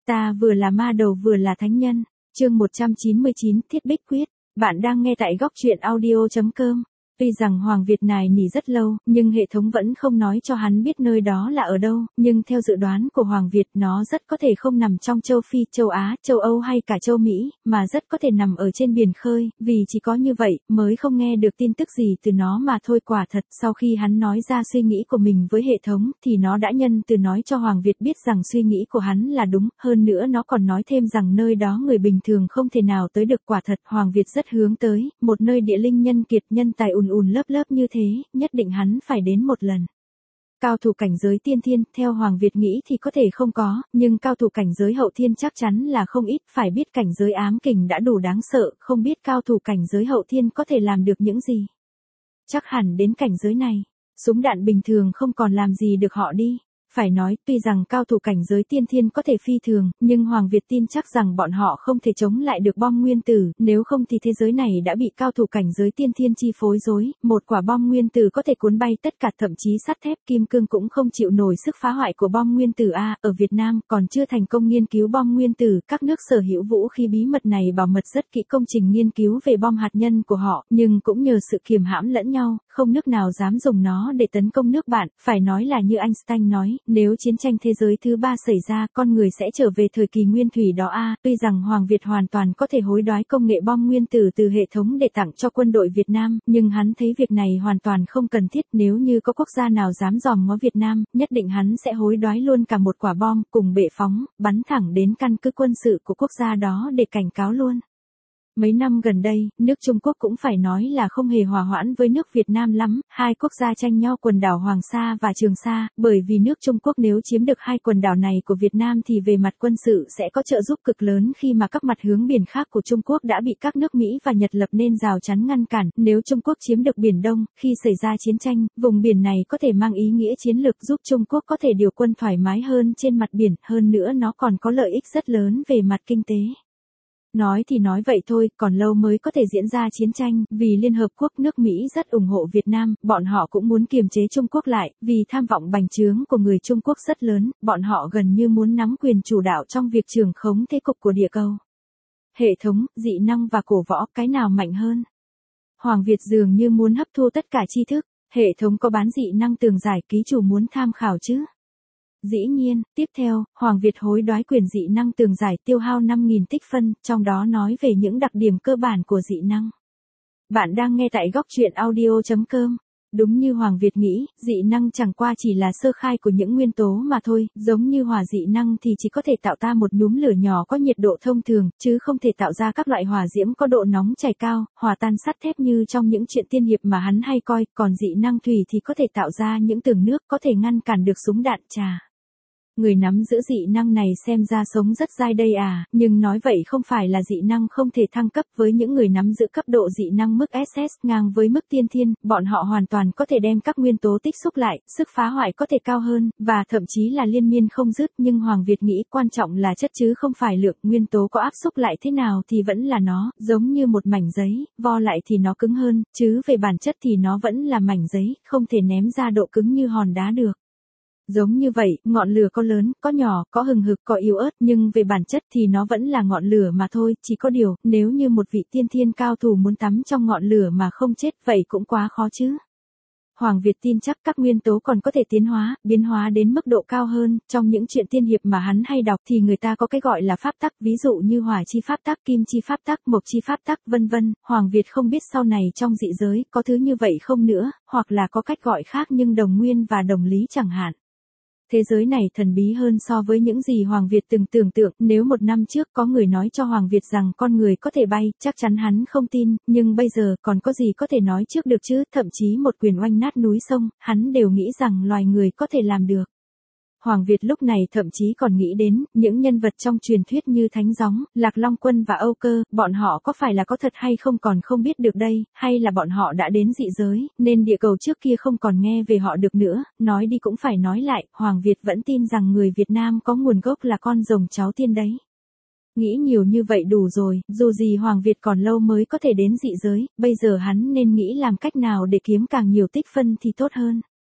Ta vừa là ma đầu vừa là thánh nhân. Chương 199 Thiết Bích Quyết. Bạn đang nghe tại góc truyện audio.com. Tuy rằng Hoàng Việt nài nỉ rất lâu, nhưng hệ thống vẫn không nói cho hắn biết nơi đó là ở đâu, nhưng theo dự đoán của Hoàng Việt nó rất có thể không nằm trong châu Phi, châu Á, châu Âu hay cả châu Mỹ, mà rất có thể nằm ở trên biển khơi, vì chỉ có như vậy mới không nghe được tin tức gì từ nó mà thôi. Quả thật, sau khi hắn nói ra suy nghĩ của mình với hệ thống, thì nó đã nhân từ nói cho Hoàng Việt biết rằng suy nghĩ của hắn là đúng, hơn nữa nó còn nói thêm rằng nơi đó người bình thường không thể nào tới được. Quả thật, Hoàng Việt rất hướng tới một nơi địa linh nhân kiệt, nhân tài ùn lớp lớp như thế, nhất định hắn phải đến một lần. Cao thủ cảnh giới tiên thiên, theo Hoàng Việt nghĩ thì có thể không có, nhưng cao thủ cảnh giới hậu thiên chắc chắn là không ít. Phải biết cảnh giới ám kình đã đủ đáng sợ, không biết cao thủ cảnh giới hậu thiên có thể làm được những gì. Chắc hẳn đến cảnh giới này, súng đạn bình thường không còn làm gì được họ đi. Phải nói, tuy rằng cao thủ cảnh giới tiên thiên có thể phi thường, nhưng Hoàng Việt tin chắc rằng bọn họ không thể chống lại được bom nguyên tử, nếu không thì thế giới này đã bị cao thủ cảnh giới tiên thiên chi phối rối. Một quả bom nguyên tử có thể cuốn bay tất cả, thậm chí sắt thép kim cương cũng không chịu nổi sức phá hoại của bom nguyên tử. Ở Việt Nam còn chưa thành công nghiên cứu bom nguyên tử, các nước sở hữu vũ khí bí mật này bảo mật rất kỹ công trình nghiên cứu về bom hạt nhân của họ, nhưng cũng nhờ sự kiềm hãm lẫn nhau, không nước nào dám dùng nó để tấn công nước bạn. Phải nói là như Einstein nói, nếu chiến tranh thế giới thứ 3 xảy ra, con người sẽ trở về thời kỳ nguyên thủy đó. Tuy rằng Hoàng Việt hoàn toàn có thể hối đoái công nghệ bom nguyên tử từ hệ thống để tặng cho quân đội Việt Nam, nhưng hắn thấy việc này hoàn toàn không cần thiết. Nếu như có quốc gia nào dám dòm ngó Việt Nam, nhất định hắn sẽ hối đoái luôn cả một quả bom, cùng bệ phóng, bắn thẳng đến căn cứ quân sự của quốc gia đó để cảnh cáo luôn. Mấy năm gần đây, nước Trung Quốc cũng phải nói là không hề hòa hoãn với nước Việt Nam lắm, hai quốc gia tranh nhau quần đảo Hoàng Sa và Trường Sa, bởi vì nước Trung Quốc nếu chiếm được hai quần đảo này của Việt Nam thì về mặt quân sự sẽ có trợ giúp cực lớn, khi mà các mặt hướng biển khác của Trung Quốc đã bị các nước Mỹ và Nhật lập nên rào chắn ngăn cản. Nếu Trung Quốc chiếm được Biển Đông, khi xảy ra chiến tranh, vùng biển này có thể mang ý nghĩa chiến lược, giúp Trung Quốc có thể điều quân thoải mái hơn trên mặt biển, hơn nữa nó còn có lợi ích rất lớn về mặt kinh tế. Nói thì nói vậy thôi, còn lâu mới có thể diễn ra chiến tranh, vì Liên Hợp Quốc, nước Mỹ rất ủng hộ Việt Nam, bọn họ cũng muốn kiềm chế Trung Quốc lại, vì tham vọng bành trướng của người Trung Quốc rất lớn, bọn họ gần như muốn nắm quyền chủ đạo trong việc trưởng khống thế cục của địa cầu. Hệ thống, dị năng và cổ võ, cái nào mạnh hơn? Hoàng Việt dường như muốn hấp thu tất cả tri thức. Hệ thống có bán dị năng tường giải, ký chủ muốn tham khảo chứ? Dĩ nhiên. Tiếp theo, Hoàng Việt hối đoái quyền dị năng tường giải, tiêu hao 5.000 tích phân, trong đó nói về những đặc điểm cơ bản của dị năng. Bạn đang nghe tại góc truyện audio.com. Đúng như Hoàng Việt nghĩ, dị năng chẳng qua chỉ là sơ khai của những nguyên tố mà thôi, giống như hỏa dị năng thì chỉ có thể tạo ra một nhúm lửa nhỏ có nhiệt độ thông thường, chứ không thể tạo ra các loại hỏa diễm có độ nóng chảy cao, hòa tan sắt thép như trong những chuyện tiên hiệp mà hắn hay coi, còn dị năng thủy thì có thể tạo ra những tường nước có thể ngăn cản được súng đạn. Người nắm giữ dị năng này xem ra sống rất dai đây nhưng nói vậy không phải là dị năng không thể thăng cấp. Với những người nắm giữ cấp độ dị năng mức SS ngang với mức tiên thiên, bọn họ hoàn toàn có thể đem các nguyên tố tích xúc lại, sức phá hoại có thể cao hơn, và thậm chí là liên miên không dứt. Nhưng Hoàng Việt nghĩ quan trọng là chất chứ không phải lượng, nguyên tố có áp xúc lại thế nào thì vẫn là nó, giống như một mảnh giấy, vo lại thì nó cứng hơn, chứ về bản chất thì nó vẫn là mảnh giấy, không thể ném ra độ cứng như hòn đá được. Giống như vậy, ngọn lửa có lớn, có nhỏ, có hừng hực, có yếu ớt, nhưng về bản chất thì nó vẫn là ngọn lửa mà thôi. Chỉ có điều, nếu như một vị tiên thiên cao thủ muốn tắm trong ngọn lửa mà không chết, vậy cũng quá khó chứ. Hoàng Việt tin chắc các nguyên tố còn có thể tiến hóa, biến hóa đến mức độ cao hơn. Trong những chuyện tiên hiệp mà hắn hay đọc thì người ta có cái gọi là pháp tắc, ví dụ như hỏa chi pháp tắc, kim chi pháp tắc, mộc chi pháp tắc, vân vân. Hoàng Việt không biết sau này trong dị giới có thứ như vậy không nữa, hoặc là có cách gọi khác nhưng đồng nguyên và đồng lý chẳng hạn. Thế giới này thần bí hơn so với những gì Hoàng Việt từng tưởng tượng. Nếu một năm trước có người nói cho Hoàng Việt rằng con người có thể bay, chắc chắn hắn không tin, nhưng bây giờ còn có gì có thể nói trước được chứ, thậm chí một quyền oanh nát núi sông, hắn đều nghĩ rằng loài người có thể làm được. Hoàng Việt lúc này thậm chí còn nghĩ đến những nhân vật trong truyền thuyết như Thánh Gióng, Lạc Long Quân và Âu Cơ, bọn họ có phải là có thật hay không còn không biết được đây, hay là bọn họ đã đến dị giới, nên địa cầu trước kia không còn nghe về họ được nữa. Nói đi cũng phải nói lại, Hoàng Việt vẫn tin rằng người Việt Nam có nguồn gốc là con rồng cháu tiên đấy. Nghĩ nhiều như vậy đủ rồi, dù gì Hoàng Việt còn lâu mới có thể đến dị giới, bây giờ hắn nên nghĩ làm cách nào để kiếm càng nhiều tích phân thì tốt hơn.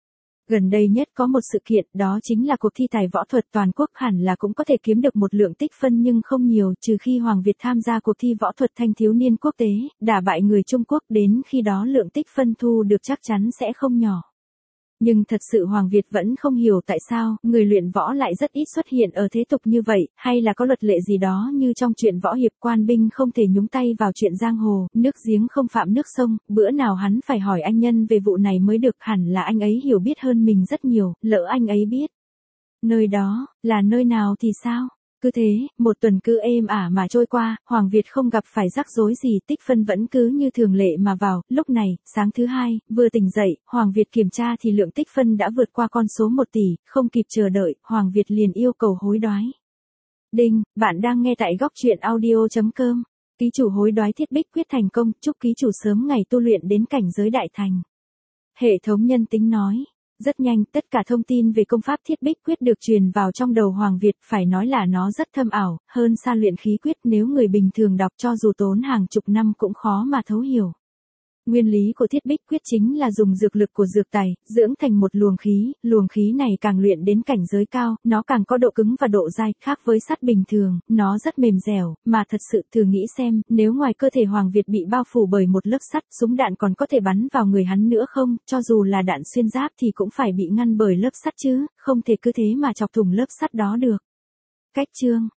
Gần đây nhất có một sự kiện, đó chính là cuộc thi tài võ thuật toàn quốc hẳn là cũng có thể kiếm được một lượng tích phân nhưng không nhiều, trừ khi Hoàng Việt tham gia cuộc thi võ thuật thanh thiếu niên quốc tế, đả bại người Trung Quốc, đến khi đó lượng tích phân thu được chắc chắn sẽ không nhỏ. Nhưng thật sự Hoàng Việt vẫn không hiểu tại sao người luyện võ lại rất ít xuất hiện ở thế tục như vậy, hay là có luật lệ gì đó như trong chuyện võ hiệp, quan binh không thể nhúng tay vào chuyện giang hồ, nước giếng không phạm nước sông, bữa nào hắn phải hỏi anh Nhân về vụ này mới được, hẳn là anh ấy hiểu biết hơn mình rất nhiều, lỡ anh ấy biết. Nơi đó, là nơi nào thì sao? Cứ thế, một tuần cứ êm ả mà trôi qua, Hoàng Việt không gặp phải rắc rối gì, tích phân vẫn cứ như thường lệ mà vào. Lúc này, sáng thứ hai, vừa tỉnh dậy, Hoàng Việt kiểm tra thì lượng tích phân đã vượt qua con số 1 tỷ, không kịp chờ đợi, Hoàng Việt liền yêu cầu hối đoái. Đinh, bạn đang nghe tại góc truyện audio.com. Ký chủ hối đoái Thiết Bích Quyết thành công, chúc ký chủ sớm ngày tu luyện đến cảnh giới đại thành. Hệ thống nhân tính nói. Rất nhanh, tất cả thông tin về công pháp Thiết Bích Quyết được truyền vào trong đầu Hoàng Việt, phải nói là nó rất thâm ảo, hơn xa luyện khí quyết, nếu người bình thường đọc cho dù tốn hàng chục năm cũng khó mà thấu hiểu. Nguyên lý của Thiết Bích Quyết chính là dùng dược lực của dược tài, dưỡng thành một luồng khí này càng luyện đến cảnh giới cao, nó càng có độ cứng và độ dai, khác với sắt bình thường, nó rất mềm dẻo, mà thật sự thử nghĩ xem, nếu ngoài cơ thể Hoàng Việt bị bao phủ bởi một lớp sắt, súng đạn còn có thể bắn vào người hắn nữa không, cho dù là đạn xuyên giáp thì cũng phải bị ngăn bởi lớp sắt chứ, không thể cứ thế mà chọc thủng lớp sắt đó được. Cách chương